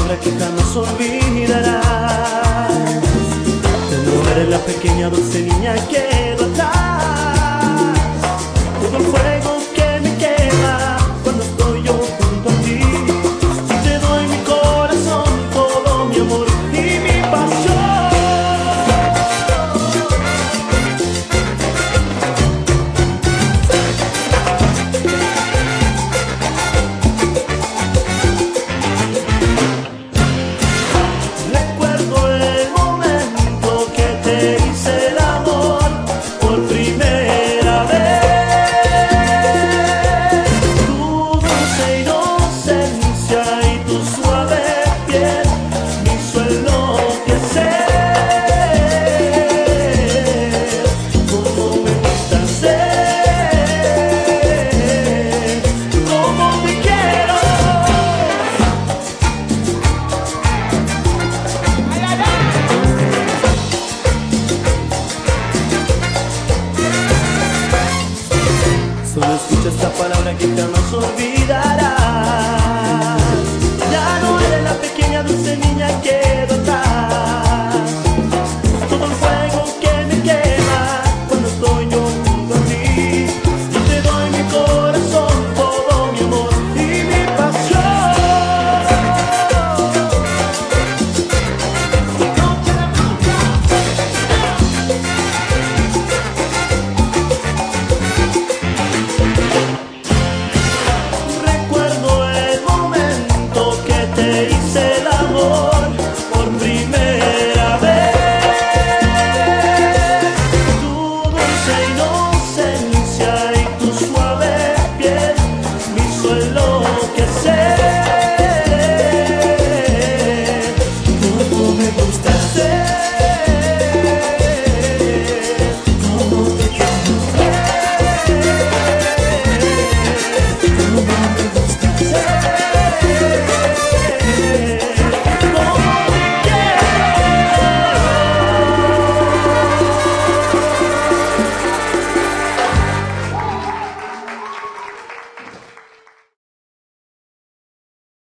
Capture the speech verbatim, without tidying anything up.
palabra que jamás olvidarás. Tú no eres la pequeña dulce niña que quedó atrás. Todo el fuego que me quema cuando estoy yo junto a ti. Y te doy mi corazón, todo mi amor y mi pasión. Solo escucha esta palabra que jamás